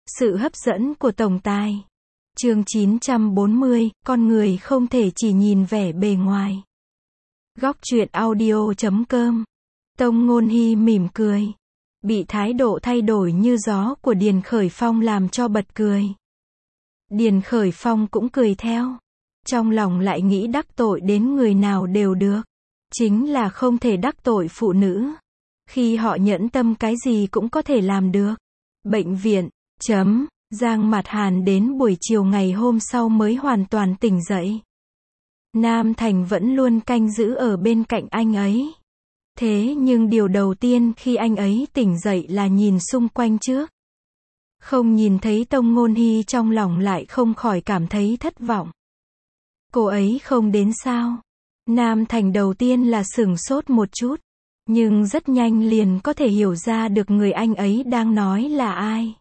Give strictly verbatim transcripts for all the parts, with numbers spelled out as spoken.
Sự hấp dẫn của tổng tài. Chương chín trăm bốn mươi, con người không thể chỉ nhìn vẻ bề ngoài. Góc truyện audio chấm com. Tông Ngôn Hy mỉm cười. Bị thái độ thay đổi như gió của Điền Khởi Phong làm cho bật cười. Điền Khởi Phong cũng cười theo. Trong lòng lại nghĩ đắc tội đến người nào đều được. Chính là không thể đắc tội phụ nữ. Khi họ nhẫn tâm cái gì cũng có thể làm được. Bệnh viện, chấm, Giang Mạt Hàn đến buổi chiều ngày hôm sau mới hoàn toàn tỉnh dậy. Nam Thành vẫn luôn canh giữ ở bên cạnh anh ấy. Thế nhưng điều đầu tiên khi anh ấy tỉnh dậy là nhìn xung quanh trước. Không nhìn thấy Tông Ngôn Hy trong lòng lại không khỏi cảm thấy thất vọng. Cô ấy không đến sao? Nam Thành đầu tiên là sửng sốt một chút. Nhưng rất nhanh liền có thể hiểu ra được người anh ấy đang nói là ai.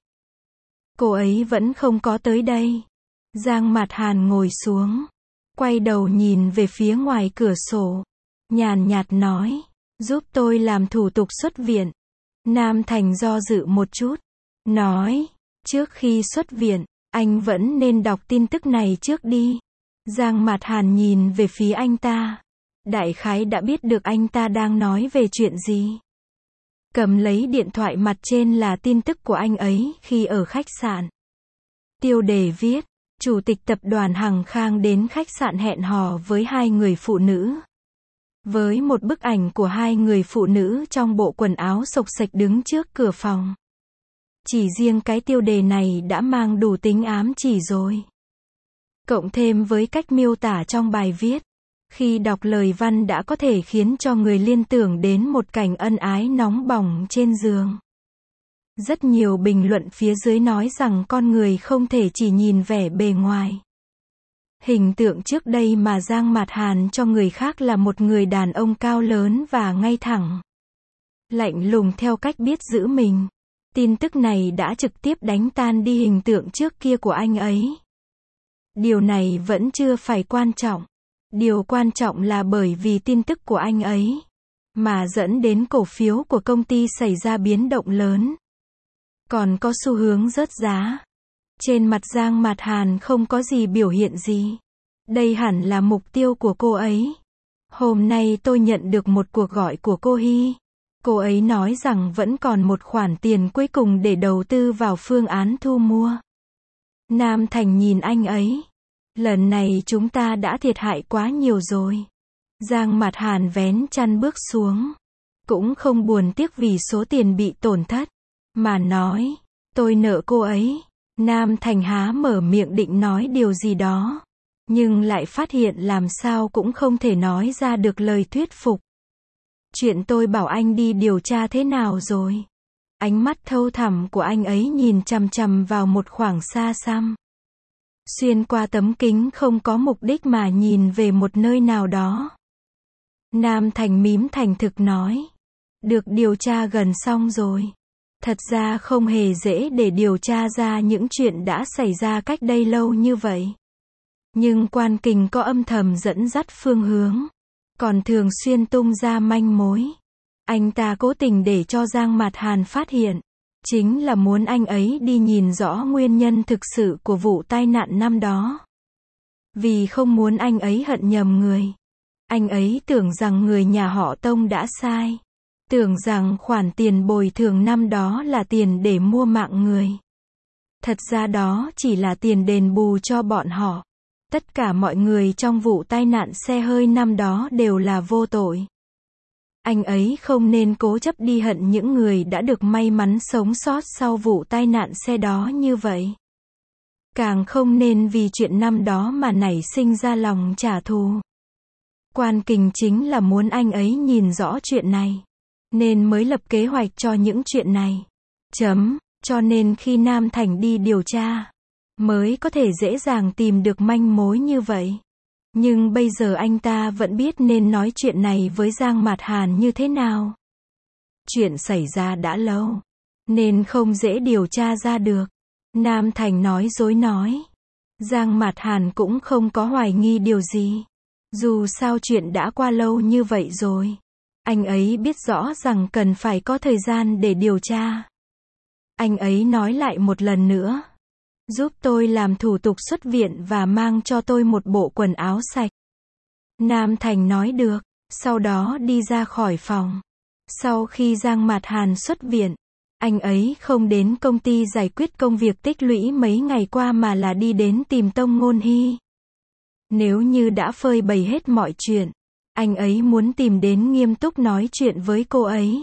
Cô ấy vẫn không có tới đây. Giang Mạt Hàn ngồi xuống. Quay đầu nhìn về phía ngoài cửa sổ. Nhàn nhạt nói. Giúp tôi làm thủ tục xuất viện. Nam Thành do dự một chút. Nói. Trước khi xuất viện, anh vẫn nên đọc tin tức này trước đi. Giang Mạt Hàn nhìn về phía anh ta. Đại khái đã biết được anh ta đang nói về chuyện gì. Cầm lấy điện thoại, mặt trên là tin tức của anh ấy khi ở khách sạn. Tiêu đề viết, Chủ tịch tập đoàn Hằng Khang đến khách sạn hẹn hò với hai người phụ nữ. Với một bức ảnh của hai người phụ nữ trong bộ quần áo xộc xệch đứng trước cửa phòng. Chỉ riêng cái tiêu đề này đã mang đủ tính ám chỉ rồi. Cộng thêm với cách miêu tả trong bài viết. Khi đọc lời văn đã có thể khiến cho người liên tưởng đến một cảnh ân ái nóng bỏng trên giường. Rất nhiều bình luận phía dưới nói rằng con người không thể chỉ nhìn vẻ bề ngoài. Hình tượng trước đây mà Giang Mạt Hàn cho người khác là một người đàn ông cao lớn và ngay thẳng. Lạnh lùng theo cách biết giữ mình. Tin tức này đã trực tiếp đánh tan đi hình tượng trước kia của anh ấy. Điều này vẫn chưa phải quan trọng. Điều quan trọng là bởi vì tin tức của anh ấy, mà dẫn đến cổ phiếu của công ty xảy ra biến động lớn. Còn có xu hướng rớt giá. Trên mặt Giang Mạt Hàn không có gì biểu hiện gì. Đây hẳn là mục tiêu của cô ấy. Hôm nay tôi nhận được một cuộc gọi của cô Hy. Cô ấy nói rằng vẫn còn một khoản tiền cuối cùng để đầu tư vào phương án thu mua. Nam Thành nhìn anh ấy. Lần này chúng ta đã thiệt hại quá nhiều rồi. Giang Mạt Hàn vén chăn bước xuống. Cũng không buồn tiếc vì số tiền bị tổn thất. Mà nói, tôi nợ cô ấy. Nam Thành há mở miệng định nói điều gì đó. Nhưng lại phát hiện làm sao cũng không thể nói ra được lời thuyết phục. Chuyện tôi bảo anh đi điều tra thế nào rồi? Ánh mắt thâu thẳm của anh ấy nhìn chằm chằm vào một khoảng xa xăm. Xuyên qua tấm kính không có mục đích mà nhìn về một nơi nào đó. Nam Thành mím thành thực nói. Được điều tra gần xong rồi. Thật ra không hề dễ để điều tra ra những chuyện đã xảy ra cách đây lâu như vậy. Nhưng Quan Kình có âm thầm dẫn dắt phương hướng. Còn thường xuyên tung ra manh mối. Anh ta cố tình để cho Giang Mạt Hàn phát hiện. Chính là muốn anh ấy đi nhìn rõ nguyên nhân thực sự của vụ tai nạn năm đó. Vì không muốn anh ấy hận nhầm người. Anh ấy tưởng rằng người nhà họ Tông đã sai. Tưởng rằng khoản tiền bồi thường năm đó là tiền để mua mạng người. Thật ra đó chỉ là tiền đền bù cho bọn họ. Tất cả mọi người trong vụ tai nạn xe hơi năm đó đều là vô tội. Anh ấy không nên cố chấp đi hận những người đã được may mắn sống sót sau vụ tai nạn xe đó như vậy. Càng không nên vì chuyện năm đó mà nảy sinh ra lòng trả thù. Quan Kình chính là muốn anh ấy nhìn rõ chuyện này. Nên mới lập kế hoạch cho những chuyện này. Chấm, cho nên khi Nam Thành đi điều tra, mới có thể dễ dàng tìm được manh mối như vậy. Nhưng bây giờ anh ta vẫn biết nên nói chuyện này với Giang Mạt Hàn như thế nào. Chuyện xảy ra đã lâu, nên không dễ điều tra ra được. Nam Thành nói dối nói. Giang Mạt Hàn cũng không có hoài nghi điều gì. Dù sao chuyện đã qua lâu như vậy rồi. Anh ấy biết rõ rằng cần phải có thời gian để điều tra. Anh ấy nói lại một lần nữa. Giúp tôi làm thủ tục xuất viện và mang cho tôi một bộ quần áo sạch. Nam Thành nói được, sau đó đi ra khỏi phòng. Sau khi Giang Mạt Hàn xuất viện, anh ấy không đến công ty giải quyết công việc tích lũy mấy ngày qua mà là đi đến tìm Tông Ngôn Hy. Nếu như đã phơi bày hết mọi chuyện, anh ấy muốn tìm đến nghiêm túc nói chuyện với cô ấy.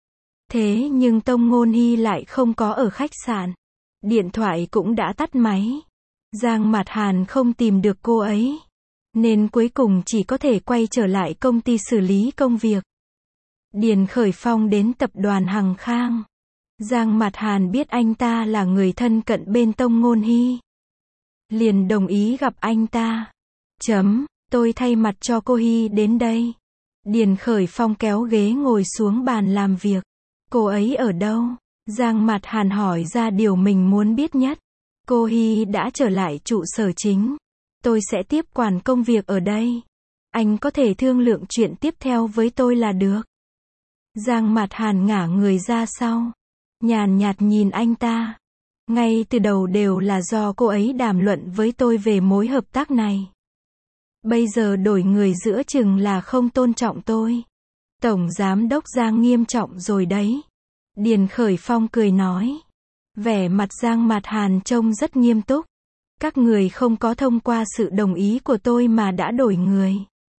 Thế nhưng Tông Ngôn Hy lại không có ở khách sạn. Điện thoại cũng đã tắt máy. Giang Mạt Hàn không tìm được cô ấy, nên cuối cùng chỉ có thể quay trở lại công ty xử lý công việc. Điền Khởi Phong đến tập đoàn Hằng Khang. Giang Mạt Hàn biết anh ta là người thân cận bên Tông Ngôn Hy, liền đồng ý gặp anh ta. Chấm, tôi thay mặt cho cô Hy đến đây. Điền Khởi Phong kéo ghế ngồi xuống bàn làm việc. Cô ấy ở đâu? Giang Mạt Hàn hỏi ra điều mình muốn biết nhất. Cô Hy đã trở lại trụ sở chính. Tôi sẽ tiếp quản công việc ở đây. Anh có thể thương lượng chuyện tiếp theo với tôi là được. Giang Mạt Hàn ngả người ra sau, nhàn nhạt nhìn anh ta. Ngay từ đầu đều là do cô ấy đàm luận với tôi về mối hợp tác này. Bây giờ đổi người giữa chừng là không tôn trọng tôi. Tổng Giám đốc Giang nghiêm trọng rồi đấy. Điền Khởi Phong cười nói. Vẻ mặt Giang Mạt Hàn trông rất nghiêm túc. Các người không có thông qua sự đồng ý của tôi mà đã đổi người.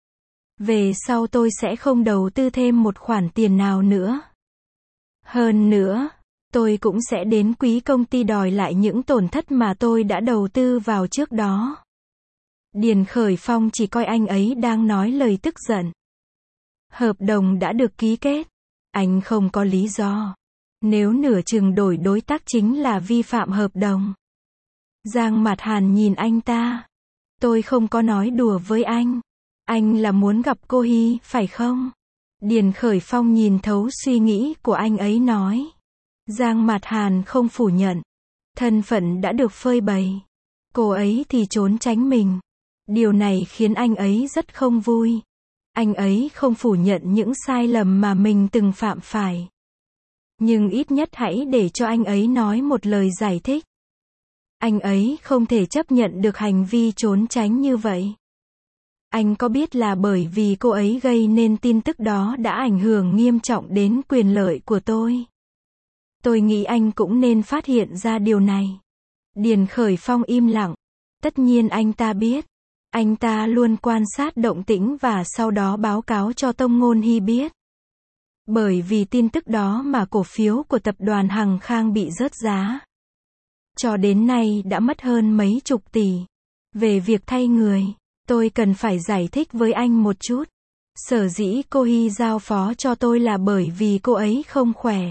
Về sau tôi sẽ không đầu tư thêm một khoản tiền nào nữa. Hơn nữa, tôi cũng sẽ đến quý công ty đòi lại những tổn thất mà tôi đã đầu tư vào trước đó. Điền Khởi Phong chỉ coi anh ấy đang nói lời tức giận. Hợp đồng đã được ký kết. Anh không có lý do. Nếu nửa chừng đổi đối tác chính là vi phạm hợp đồng. Giang Mạt Hàn nhìn anh ta. Tôi không có nói đùa với anh. Anh là muốn gặp cô Hy, phải không? Điền Khởi Phong nhìn thấu suy nghĩ của anh ấy nói. Giang Mạt Hàn không phủ nhận. Thân phận đã được phơi bày. Cô ấy thì trốn tránh mình. Điều này khiến anh ấy rất không vui. Anh ấy không phủ nhận những sai lầm mà mình từng phạm phải. Nhưng ít nhất hãy để cho anh ấy nói một lời giải thích. Anh ấy không thể chấp nhận được hành vi trốn tránh như vậy. Anh có biết là bởi vì cô ấy gây nên tin tức đó đã ảnh hưởng nghiêm trọng đến quyền lợi của tôi. Tôi nghĩ anh cũng nên phát hiện ra điều này. Điền Khởi Phong im lặng. Tất nhiên anh ta biết. Anh ta luôn quan sát động tĩnh và sau đó báo cáo cho Tông Ngôn Hy biết. Bởi vì tin tức đó mà cổ phiếu của tập đoàn Hằng Khang bị rớt giá. Cho đến nay đã mất hơn mấy chục tỷ. Về việc thay người, tôi cần phải giải thích với anh một chút. Sở dĩ cô Hy giao phó cho tôi là bởi vì cô ấy không khỏe.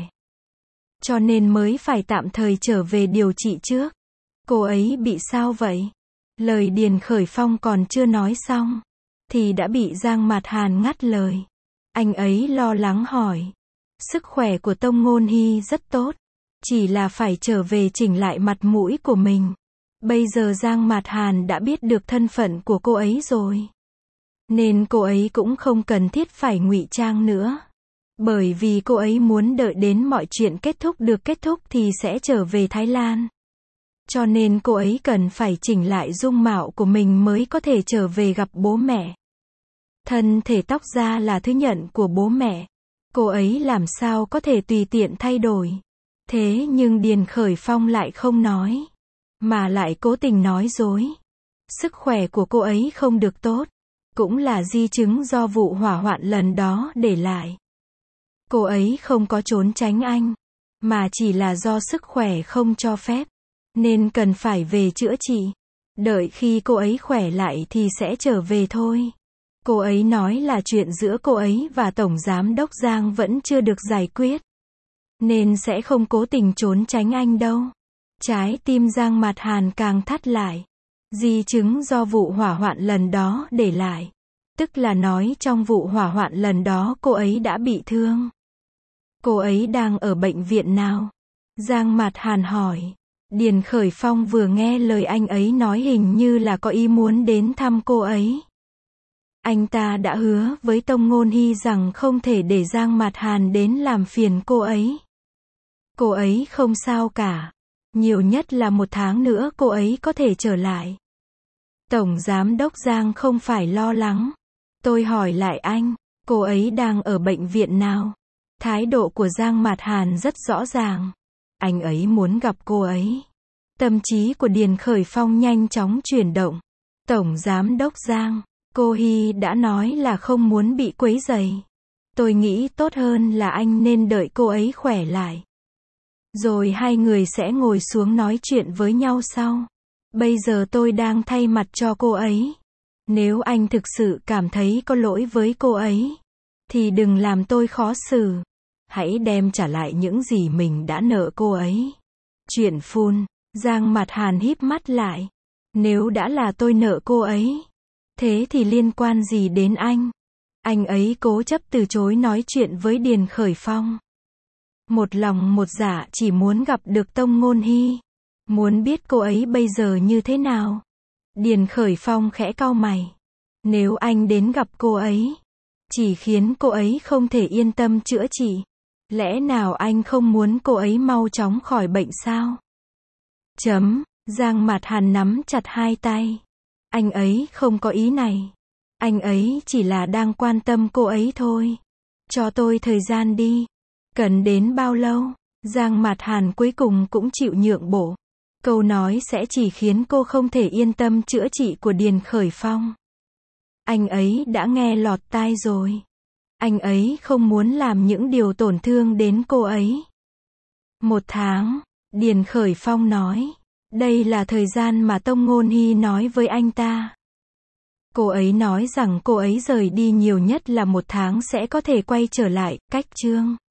Cho nên mới phải tạm thời trở về điều trị trước. Cô ấy bị sao vậy? Lời Điền Khởi Phong còn chưa nói xong, thì đã bị Giang Mạt Hàn ngắt lời. Anh ấy lo lắng hỏi. Sức khỏe của Tông Ngôn Hy rất tốt. Chỉ là phải trở về chỉnh lại mặt mũi của mình. Bây giờ Giang Mạt Hàn đã biết được thân phận của cô ấy rồi. Nên cô ấy cũng không cần thiết phải ngụy trang nữa. Bởi vì cô ấy muốn đợi đến mọi chuyện kết thúc được kết thúc thì sẽ trở về Thái Lan. Cho nên cô ấy cần phải chỉnh lại dung mạo của mình mới có thể trở về gặp bố mẹ. Thân thể tóc da là thứ nhận của bố mẹ. Cô ấy làm sao có thể tùy tiện thay đổi. Thế nhưng Điền Khởi Phong lại không nói. Mà lại cố tình nói dối. Sức khỏe của cô ấy không được tốt. Cũng là di chứng do vụ hỏa hoạn lần đó để lại. Cô ấy không có trốn tránh anh. Mà chỉ là do sức khỏe không cho phép. Nên cần phải về chữa trị. Đợi khi cô ấy khỏe lại thì sẽ trở về thôi. Cô ấy nói là chuyện giữa cô ấy và Tổng Giám đốc Giang vẫn chưa được giải quyết. Nên sẽ không cố tình trốn tránh anh đâu. Trái tim Giang Mạt Hàn càng thắt lại. Di chứng do vụ hỏa hoạn lần đó để lại. Tức là nói trong vụ hỏa hoạn lần đó cô ấy đã bị thương. Cô ấy đang ở bệnh viện nào? Giang Mạt Hàn hỏi. Điền Khởi Phong vừa nghe lời anh ấy nói hình như là có ý muốn đến thăm cô ấy. Anh ta đã hứa với Tông Ngôn Hy rằng không thể để Giang Mạt Hàn đến làm phiền cô ấy. Cô ấy không sao cả. Nhiều nhất là một tháng nữa cô ấy có thể trở lại. Tổng Giám đốc Giang không phải lo lắng. Tôi hỏi lại anh, cô ấy đang ở bệnh viện nào? Thái độ của Giang Mạt Hàn rất rõ ràng. Anh ấy muốn gặp cô ấy. Tâm trí của Điền Khởi Phong nhanh chóng chuyển động. Tổng Giám đốc Giang, cô Hy đã nói là không muốn bị quấy rầy. Tôi nghĩ tốt hơn là anh nên đợi cô ấy khỏe lại. Rồi hai người sẽ ngồi xuống nói chuyện với nhau sau. Bây giờ tôi đang thay mặt cho cô ấy. Nếu anh thực sự cảm thấy có lỗi với cô ấy, thì đừng làm tôi khó xử. Hãy đem trả lại những gì mình đã nợ cô ấy. Chuyện phun, Giang Mạt Hàn híp mắt lại. Nếu đã là tôi nợ cô ấy, thế thì liên quan gì đến anh? Anh ấy cố chấp từ chối nói chuyện với Điền Khởi Phong. Một lòng một dạ chỉ muốn gặp được Tông Ngôn Hy. Muốn biết cô ấy bây giờ như thế nào. Điền Khởi Phong khẽ cau mày. Nếu anh đến gặp cô ấy, chỉ khiến cô ấy không thể yên tâm chữa trị. Lẽ nào anh không muốn cô ấy mau chóng khỏi bệnh sao? Chấm, Giang Mạt Hàn nắm chặt hai tay. Anh ấy không có ý này. Anh ấy chỉ là đang quan tâm cô ấy thôi. Cho tôi thời gian đi. Cần đến bao lâu? Giang Mạt Hàn cuối cùng cũng chịu nhượng bộ. Câu nói sẽ chỉ khiến cô không thể yên tâm chữa trị của Điền Khởi Phong. Anh ấy đã nghe lọt tai rồi. Anh ấy không muốn làm những điều tổn thương đến cô ấy. Một tháng, Điền Khởi Phong nói. Đây là thời gian mà Tông Ngôn Hy nói với anh ta. Cô ấy nói rằng cô ấy rời đi nhiều nhất là một tháng sẽ có thể quay trở lại, cách chương.